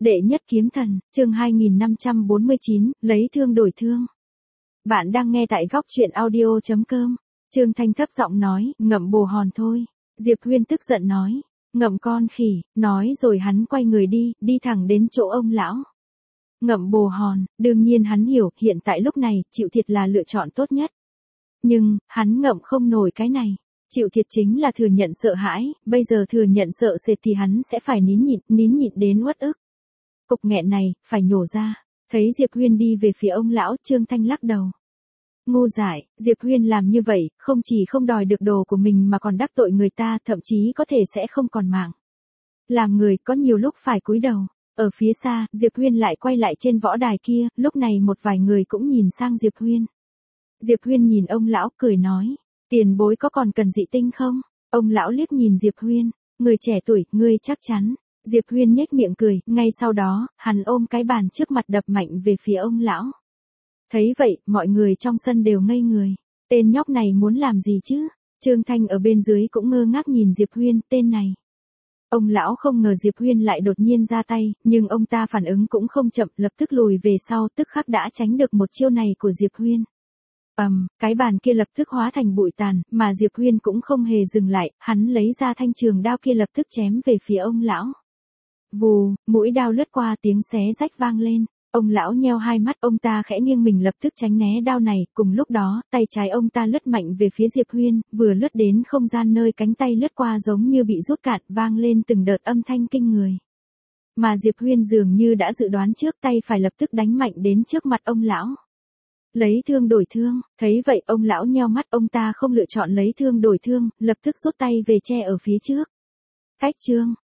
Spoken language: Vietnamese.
Đệ nhất kiếm thần, chương 2549, lấy thương đổi thương. Bạn đang nghe tại góc truyện audio.com. Trương Thanh thấp giọng nói, ngậm bồ hòn thôi. Diệp Huyên tức giận nói, ngậm con khỉ, nói rồi hắn quay người đi thẳng đến chỗ ông lão. Ngậm bồ hòn, đương nhiên hắn hiểu, hiện tại lúc này, chịu thiệt là lựa chọn tốt nhất. Nhưng, hắn ngậm không nổi cái này. Chịu thiệt chính là thừa nhận sợ hãi, bây giờ thừa nhận sợ sệt thì hắn sẽ phải nín nhịn đến uất ức. Cục nghẹn này, phải nhổ ra. Thấy Diệp Huyên đi về phía ông lão, Trương Thanh lắc đầu. Ngu dại, Diệp Huyên làm như vậy, không chỉ không đòi được đồ của mình mà còn đắc tội người ta, thậm chí có thể sẽ không còn mạng. Làm người có nhiều lúc phải cúi đầu. Ở phía xa, Diệp Huyên lại quay lại trên võ đài kia, lúc này một vài người cũng nhìn sang Diệp Huyên. Diệp Huyên nhìn ông lão cười nói, tiền bối có còn cần dị tinh không? Ông lão liếc nhìn Diệp Huyên, người trẻ tuổi, ngươi chắc chắn. Diệp Huyên nhếch miệng cười, ngay sau đó, hắn ôm cái bàn trước mặt đập mạnh về phía ông lão. Thấy vậy, mọi người trong sân đều ngây người. Tên nhóc này muốn làm gì chứ? Trương Thanh ở bên dưới cũng ngơ ngác nhìn Diệp Huyên, tên này. Ông lão không ngờ Diệp Huyên lại đột nhiên ra tay, nhưng ông ta phản ứng cũng không chậm, lập tức lùi về sau, tức khắc đã tránh được một chiêu này của Diệp Huyên. Cái bàn kia lập tức hóa thành bụi tàn, mà Diệp Huyên cũng không hề dừng lại, hắn lấy ra thanh trường đao kia lập tức chém về phía ông lão. Vù, mũi đao lướt qua, tiếng xé rách vang lên. Ông lão nheo hai mắt, ông ta khẽ nghiêng mình lập tức tránh né đao này, cùng lúc đó, tay trái ông ta lướt mạnh về phía Diệp Huyên, vừa lướt đến không gian nơi cánh tay lướt qua giống như bị rút cạn, vang lên từng đợt âm thanh kinh người. Mà Diệp Huyên dường như đã dự đoán trước, tay phải lập tức đánh mạnh đến trước mặt ông lão. Lấy thương đổi thương, thấy vậy ông lão nheo mắt, ông ta không lựa chọn lấy thương đổi thương, lập tức rút tay về che ở phía trước. Cách Trương